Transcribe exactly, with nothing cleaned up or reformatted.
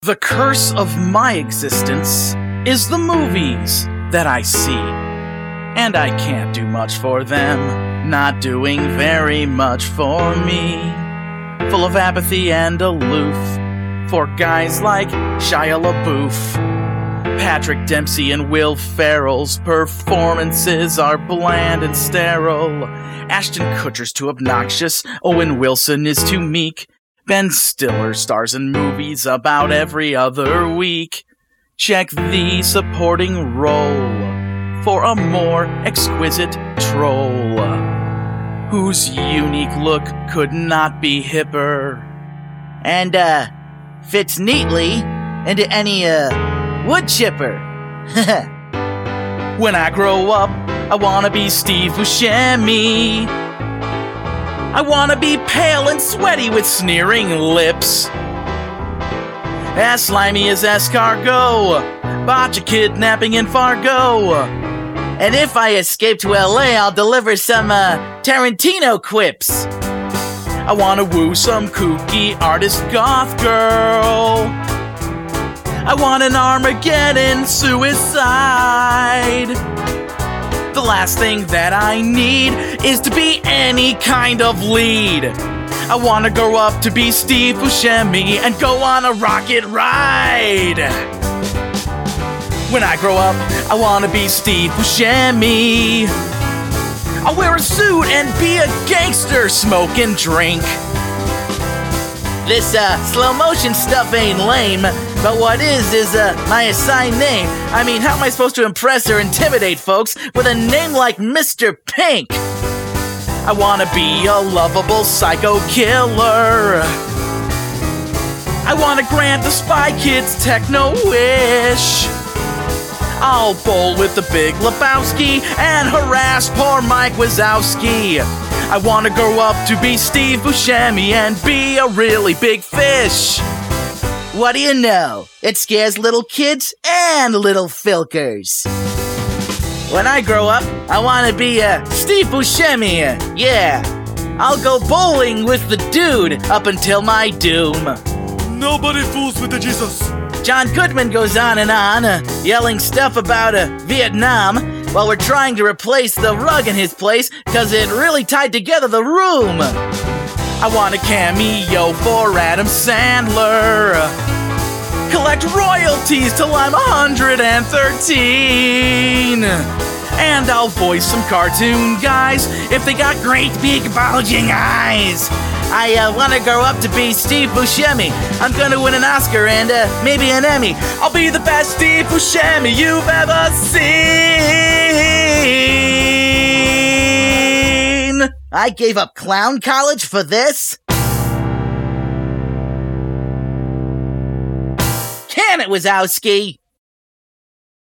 The curse of my existence is the movies that I see, and I can't do much for them, not doing very much for me. Full of apathy and aloof for guys like Shia LaBeouf. Patrick Dempsey and Will Ferrell's performances are bland and sterile. Ashton Kutcher's too obnoxious, Owen Wilson is too meek. Ben Stiller stars in movies about every other week. Check the supporting role for a more exquisite troll, whose unique look could not be hipper, and, uh, fits neatly into any, uh, wood chipper. When I grow up, I wanna be Steve Buscemi. I wanna be pale and sweaty with sneering lips, as slimy as escargot, botch a kidnapping in Fargo. And if I escape to L A, I'll deliver some, uh, Tarantino quips. I wanna woo some kooky artist goth girl. I want an Armageddon suicide. The last thing that I need is to be any kind of lead. I wanna grow up to be Steve Buscemi and go on a rocket ride. When I grow up, I wanna be Steve Buscemi. I'll wear a suit and be a gangster, smoke and drink. This, uh, slow motion stuff ain't lame, but what is, is, uh, my assigned name. I mean, how am I supposed to impress or intimidate folks with a name like Mister Pink? I wanna be a lovable psycho killer. I wanna grant the Spy Kids techno wish. I'll bowl with the Big Lebowski and harass poor Mike Wazowski. I wanna grow up to be Steve Buscemi and be a really big fish. What do you know? It scares little kids and little filkers. When I grow up, I wanna be a uh, Steve Buscemi. Yeah, I'll go bowling with the dude up until my doom. Nobody fools with the Jesus. John Goodman goes on and on, uh, yelling stuff about uh, Vietnam, while we're trying to replace the rug in his place because it really tied together the room. I want a cameo for Adam Sandler. Collect royalties till I'm one hundred thirteen. And I'll voice some cartoon guys if they got great big bulging eyes. I uh, want to grow up to be Steve Buscemi. I'm going to win an Oscar and uh, maybe an Emmy. I'll be the best Steve Buscemi you've ever seen. I gave up clown college for this? Can it, Wazowski?